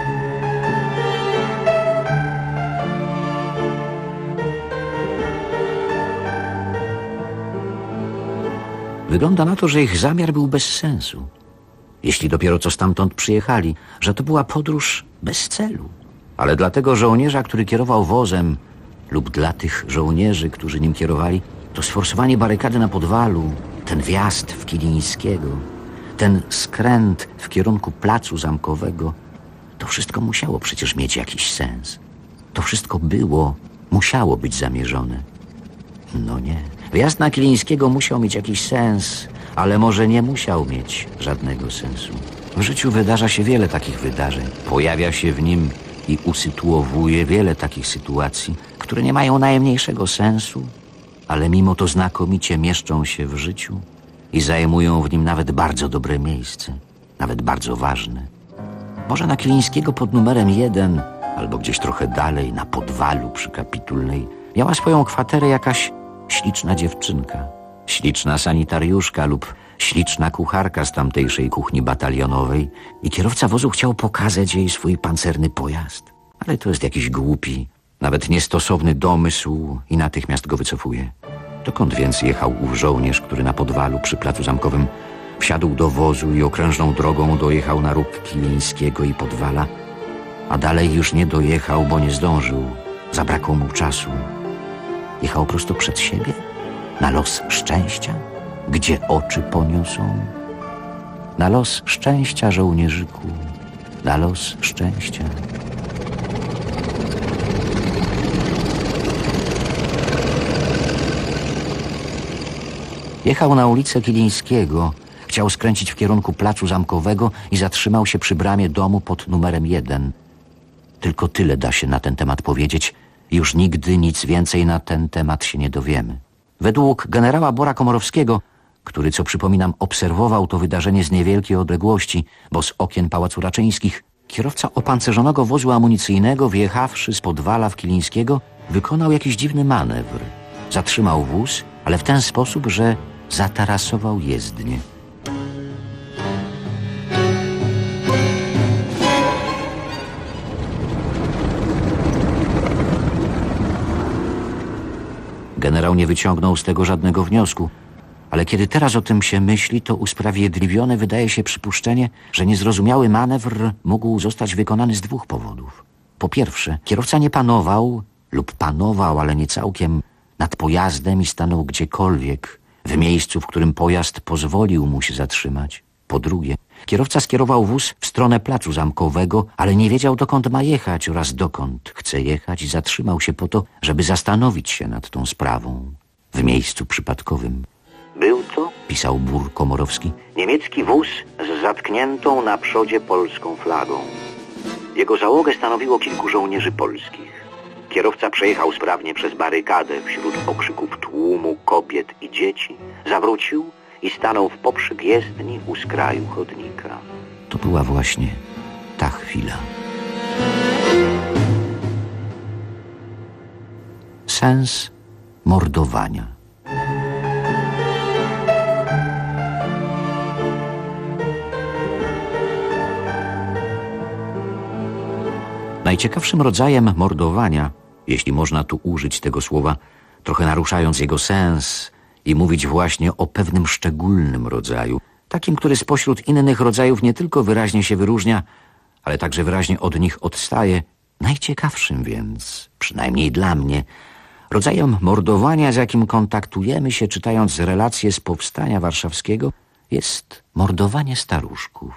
Wygląda na to, że ich zamiar był bez sensu. Jeśli dopiero co stamtąd przyjechali, że to była podróż bez celu. Ale dla tego żołnierza, który kierował wozem, lub dla tych żołnierzy, którzy nim kierowali, to sforsowanie barykady na Podwalu, ten wjazd w Kilińskiego, ten skręt w kierunku placu Zamkowego, to wszystko musiało przecież mieć jakiś sens. To wszystko musiało być zamierzone. No nie. Wjazd na Kilińskiego musiał mieć jakiś sens, ale może nie musiał mieć żadnego sensu. W życiu wydarza się wiele takich wydarzeń. Pojawia się w nim i usytuowuje wiele takich sytuacji, które nie mają najmniejszego sensu, ale mimo to znakomicie mieszczą się w życiu i zajmują w nim nawet bardzo dobre miejsce, nawet bardzo ważne. Może na Kilińskiego pod numerem 1, albo gdzieś trochę dalej, na Podwalu przy Kapitulnej, miała swoją kwaterę jakaś śliczna dziewczynka, śliczna sanitariuszka lub śliczna kucharka z tamtejszej kuchni batalionowej i kierowca wozu chciał pokazać jej swój pancerny pojazd. Ale to jest jakiś głupi, nawet niestosowny domysł i natychmiast go wycofuje. Dokąd więc jechał ów żołnierz, który na Podwalu przy placu Zamkowym wsiadł do wozu i okrężną drogą dojechał na róg Kilińskiego i Podwala, a dalej już nie dojechał, bo nie zdążył, zabrakło mu czasu. Jechał prosto przed siebie, na los szczęścia, gdzie oczy poniosą. Na los szczęścia, żołnierzyku, na los szczęścia. Jechał na ulicę Kilińskiego, chciał skręcić w kierunku placu Zamkowego i zatrzymał się przy bramie domu pod numerem 1. Tylko tyle da się na ten temat powiedzieć. Już nigdy nic więcej na ten temat się nie dowiemy. Według generała Bora Komorowskiego, który, co przypominam, obserwował to wydarzenie z niewielkiej odległości, bo z okien Pałacu Raczyńskich, kierowca opancerzonego wozu amunicyjnego, wjechawszy z Podwala w Kilińskiego, wykonał jakiś dziwny manewr. Zatrzymał wóz, ale w ten sposób, że zatarasował jezdnię. Generał nie wyciągnął z tego żadnego wniosku, ale kiedy teraz o tym się myśli, to usprawiedliwione wydaje się przypuszczenie, że niezrozumiały manewr mógł zostać wykonany z 2 powodów. Po pierwsze, kierowca nie panował, lub panował, ale nie całkiem, nad pojazdem i stanął gdziekolwiek, w miejscu, w którym pojazd pozwolił mu się zatrzymać. Po drugie, kierowca skierował wóz w stronę placu Zamkowego, ale nie wiedział, dokąd ma jechać oraz dokąd chce jechać i zatrzymał się po to, żeby zastanowić się nad tą sprawą w miejscu przypadkowym. Był to, pisał Bór Komorowski, niemiecki wóz z zatkniętą na przodzie polską flagą. Jego załogę stanowiło kilku żołnierzy polskich. Kierowca przejechał sprawnie przez barykadę wśród okrzyków tłumu, kobiet i dzieci, zawrócił i stanął w poprzek jezdni u skraju chodnika. To była właśnie ta chwila. Sens mordowania. Najciekawszym rodzajem mordowania, jeśli można tu użyć tego słowa, trochę naruszając jego sens i mówić właśnie o pewnym szczególnym rodzaju, takim, który spośród innych rodzajów nie tylko wyraźnie się wyróżnia, ale także wyraźnie od nich odstaje, najciekawszym więc, przynajmniej dla mnie, rodzajem mordowania, z jakim kontaktujemy się czytając relacje z Powstania Warszawskiego, jest mordowanie staruszków.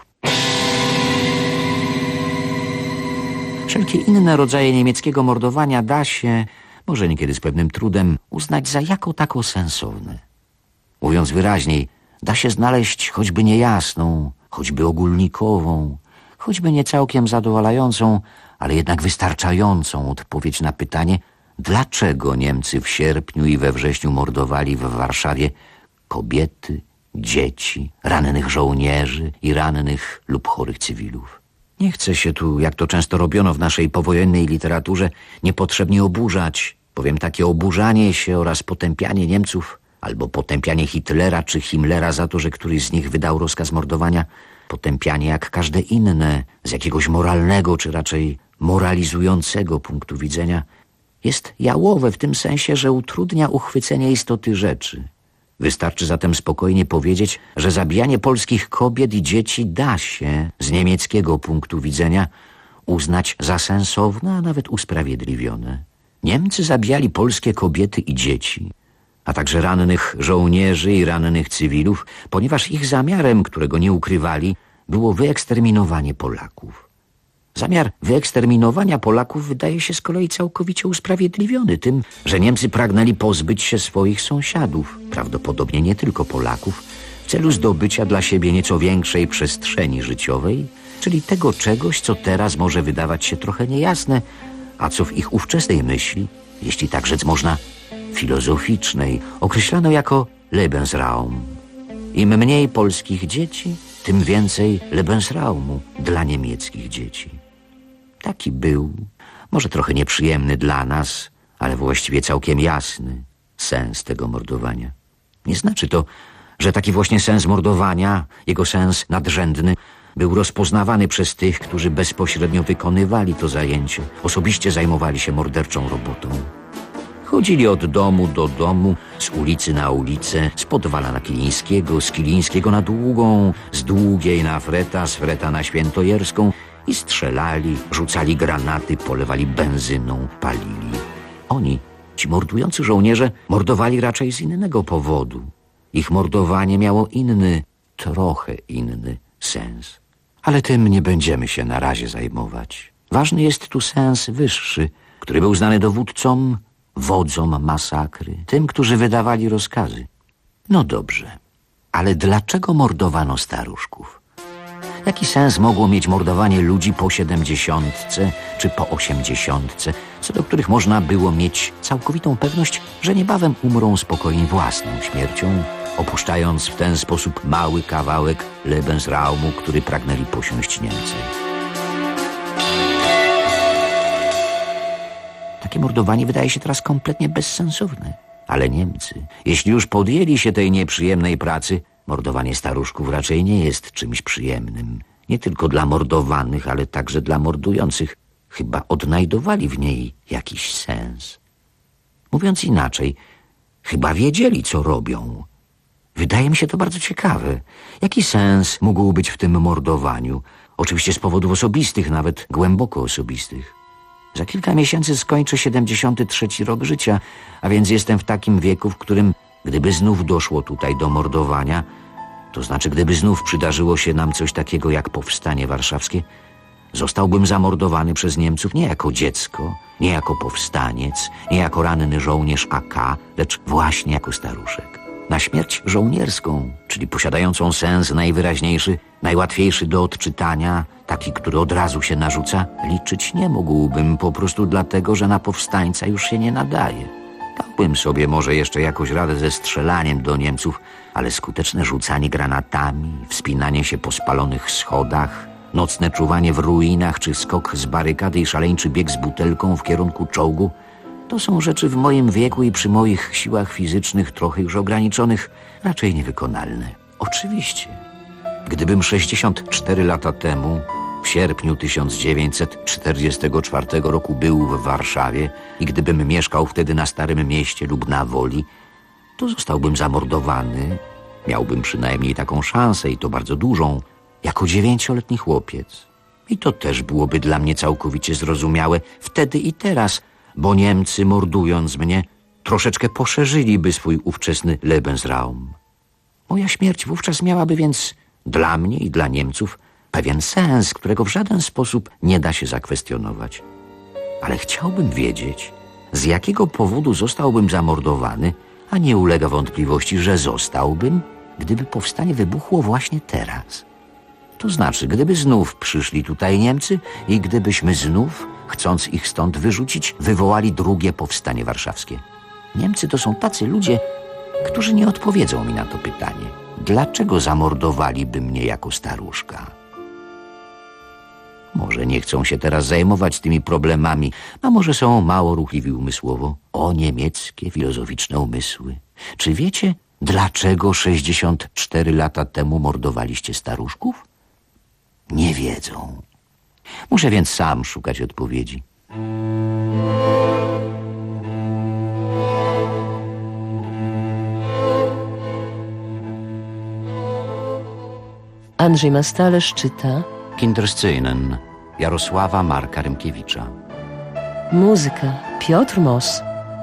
Wszelkie inne rodzaje niemieckiego mordowania da się, może niekiedy z pewnym trudem, uznać za jako tako sensowne. Mówiąc wyraźniej, da się znaleźć choćby niejasną, choćby ogólnikową, choćby nie całkiem zadowalającą, ale jednak wystarczającą odpowiedź na pytanie, dlaczego Niemcy w sierpniu i we wrześniu mordowali w Warszawie kobiety, dzieci, rannych żołnierzy i rannych lub chorych cywilów. Nie chcę się tu, jak to często robiono w naszej powojennej literaturze, niepotrzebnie oburzać, bowiem takie oburzanie się oraz potępianie Niemców albo potępianie Hitlera czy Himmlera za to, że któryś z nich wydał rozkaz mordowania, potępianie jak każde inne, z jakiegoś moralnego czy raczej moralizującego punktu widzenia, jest jałowe w tym sensie, że utrudnia uchwycenie istoty rzeczy. Wystarczy zatem spokojnie powiedzieć, że zabijanie polskich kobiet i dzieci da się z niemieckiego punktu widzenia uznać za sensowne, a nawet usprawiedliwione. Niemcy zabijali polskie kobiety i dzieci, a także rannych żołnierzy i rannych cywilów, ponieważ ich zamiarem, którego nie ukrywali, było wyeksterminowanie Polaków. Zamiar wyeksterminowania Polaków wydaje się z kolei całkowicie usprawiedliwiony tym, że Niemcy pragnęli pozbyć się swoich sąsiadów, prawdopodobnie nie tylko Polaków, w celu zdobycia dla siebie nieco większej przestrzeni życiowej, czyli tego czegoś, co teraz może wydawać się trochę niejasne, a co w ich ówczesnej myśli, jeśli tak rzec można, filozoficznej, określano jako Lebensraum. Im mniej polskich dzieci, tym więcej Lebensraumu dla niemieckich dzieci. Taki był, może trochę nieprzyjemny dla nas, ale właściwie całkiem jasny sens tego mordowania. Nie znaczy to, że taki właśnie sens mordowania, jego sens nadrzędny, był rozpoznawany przez tych, którzy bezpośrednio wykonywali to zajęcie, osobiście zajmowali się morderczą robotą. Chodzili od domu do domu, z ulicy na ulicę, z Podwala na Kilińskiego, z Kilińskiego na Długą, z Długiej na Freta, z Freta na Świętojerską i strzelali, rzucali granaty, polewali benzyną, palili. Oni, ci mordujący żołnierze, mordowali raczej z innego powodu. Ich mordowanie miało inny, trochę inny sens. Ale tym nie będziemy się na razie zajmować. Ważny jest tu sens wyższy, który był znany dowódcom, wodzom masakry, tym, którzy wydawali rozkazy. No dobrze, ale dlaczego mordowano staruszków? Jaki sens mogło mieć mordowanie ludzi po 70 czy po 80, co do których można było mieć całkowitą pewność, że niebawem umrą spokojnie własną śmiercią, opuszczając w ten sposób mały kawałek Lebensraumu, który pragnęli posiąść Niemcy. Takie mordowanie wydaje się teraz kompletnie bezsensowne. Ale Niemcy, jeśli już podjęli się tej nieprzyjemnej pracy, mordowanie staruszków raczej nie jest czymś przyjemnym. Nie tylko dla mordowanych, ale także dla mordujących. Chyba odnajdowali w niej jakiś sens. Mówiąc inaczej, chyba wiedzieli, co robią. Wydaje mi się to bardzo ciekawe. Jaki sens mógł być w tym mordowaniu? Oczywiście z powodów osobistych, nawet głęboko osobistych. Za kilka miesięcy skończę 73. rok życia, a więc jestem w takim wieku, w którym, gdyby znów doszło tutaj do mordowania, to znaczy gdyby znów przydarzyło się nam coś takiego jak powstanie warszawskie, zostałbym zamordowany przez Niemców nie jako dziecko, nie jako powstaniec, nie jako ranny żołnierz AK, lecz właśnie jako staruszek. Na śmierć żołnierską, czyli posiadającą sens najwyraźniejszy, najłatwiejszy do odczytania, taki, który od razu się narzuca, liczyć nie mógłbym po prostu dlatego, że na powstańca już się nie nadaje. Dałbym sobie może jeszcze jakoś radę ze strzelaniem do Niemców, ale skuteczne rzucanie granatami, wspinanie się po spalonych schodach, nocne czuwanie w ruinach czy skok z barykady i szaleńczy bieg z butelką w kierunku czołgu, to są rzeczy w moim wieku i przy moich siłach fizycznych trochę już ograniczonych, raczej niewykonalne. Oczywiście, gdybym 64 lata temu, w sierpniu 1944 roku był w Warszawie i gdybym mieszkał wtedy na Starym Mieście lub na Woli, to zostałbym zamordowany, miałbym przynajmniej taką szansę i to bardzo dużą, jako 9-letni chłopiec. I to też byłoby dla mnie całkowicie zrozumiałe wtedy i teraz, bo Niemcy, mordując mnie, troszeczkę poszerzyliby swój ówczesny Lebensraum. Moja śmierć wówczas miałaby więc dla mnie i dla Niemców pewien sens, którego w żaden sposób nie da się zakwestionować. Ale chciałbym wiedzieć, z jakiego powodu zostałbym zamordowany, a nie ulega wątpliwości, że zostałbym, gdyby powstanie wybuchło właśnie teraz. To znaczy, gdyby znów przyszli tutaj Niemcy i gdybyśmy znów, chcąc ich stąd wyrzucić, wywołali drugie powstanie warszawskie. Niemcy to są tacy ludzie, którzy nie odpowiedzą mi na to pytanie. Dlaczego zamordowaliby mnie jako staruszka? Może nie chcą się teraz zajmować tymi problemami, a może są mało ruchliwi umysłowo. O niemieckie filozoficzne umysły. Czy wiecie, dlaczego 64 lata temu mordowaliście staruszków? Nie wiedzą. Muszę więc sam szukać odpowiedzi. Andrzej Mastalerz czyta Kinderscenen Jarosława Marka Rymkiewicza. Muzyka Piotr Moss.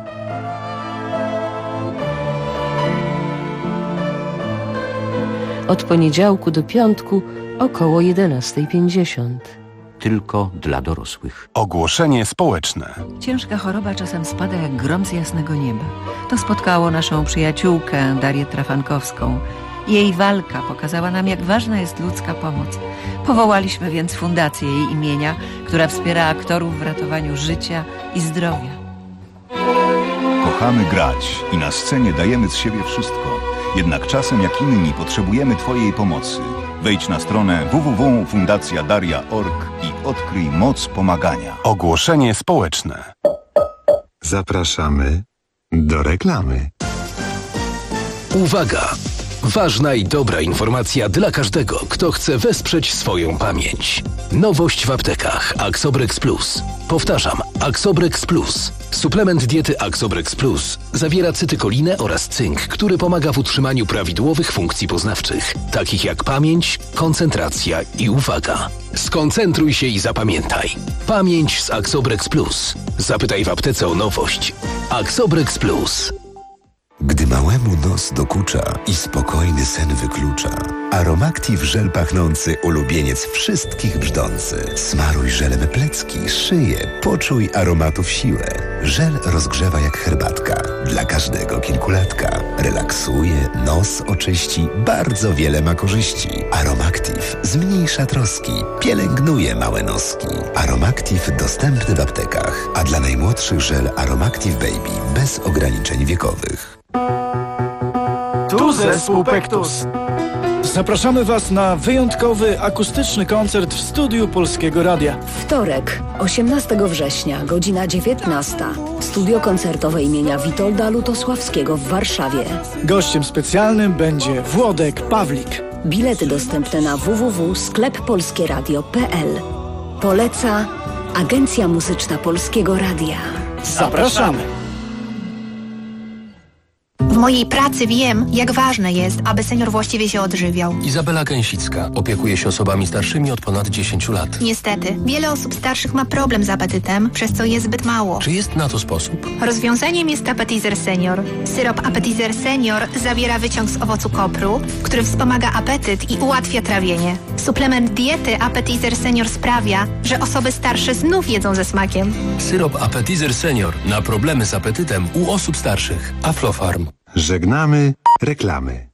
Od poniedziałku do piątku około 11:50. Tylko dla dorosłych. Ogłoszenie społeczne. Ciężka choroba czasem spada jak grom z jasnego nieba. To spotkało naszą przyjaciółkę Darię Trafankowską. Jej walka pokazała nam, jak ważna jest ludzka pomoc. Powołaliśmy więc fundację jej imienia, która wspiera aktorów w ratowaniu życia i zdrowia. Kochamy grać i na scenie dajemy z siebie wszystko. Jednak czasem jak inni potrzebujemy Twojej pomocy. Wejdź na stronę www.fundacjadaria.org i odkryj moc pomagania. Ogłoszenie społeczne. Zapraszamy do reklamy. Uwaga! Ważna i dobra informacja dla każdego, kto chce wesprzeć swoją pamięć. Nowość w aptekach Axobrex Plus. Powtarzam, Axobrex Plus. Suplement diety Axobrex Plus zawiera cytykolinę oraz cynk, który pomaga w utrzymaniu prawidłowych funkcji poznawczych, takich jak pamięć, koncentracja i uwaga. Skoncentruj się i zapamiętaj. Pamięć z Axobrex Plus. Zapytaj w aptece o nowość. Axobrex Plus. Gdy małemu nos dokucza i spokojny sen wyklucza, Aromactive żel pachnący ulubieniec wszystkich brzdący. Smaruj żelem plecki, szyję, poczuj aromatów siłę. Żel rozgrzewa jak herbatka, dla każdego kilkulatka. Relaksuje, nos oczyści, bardzo wiele ma korzyści. Aromactive zmniejsza troski, pielęgnuje małe noski. Aromactive dostępny w aptekach, a dla najmłodszych żel Aromactive Baby bez ograniczeń wiekowych. Tu zespół Pektus. Zapraszamy Was na wyjątkowy akustyczny koncert w studiu Polskiego Radia. Wtorek, 18 września, godzina 19. Studio koncertowe imienia Witolda Lutosławskiego w Warszawie. Gościem specjalnym będzie Włodek Pawlik. Bilety dostępne na www.skleppolskieradio.pl. Poleca Agencja Muzyczna Polskiego Radia. Zapraszamy! W mojej pracy wiem, jak ważne jest, aby senior właściwie się odżywiał. Izabela Gęsicka opiekuje się osobami starszymi od ponad 10 lat. Niestety, wiele osób starszych ma problem z apetytem, przez co je zbyt mało. Czy jest na to sposób? Rozwiązaniem jest Appetizer Senior. Syrop Appetizer Senior zawiera wyciąg z owocu kopru, który wspomaga apetyt i ułatwia trawienie. Suplement diety Appetizer Senior sprawia, że osoby starsze znów jedzą ze smakiem. Syrop Appetizer Senior na problemy z apetytem u osób starszych. Aflofarm. Żegnamy reklamy.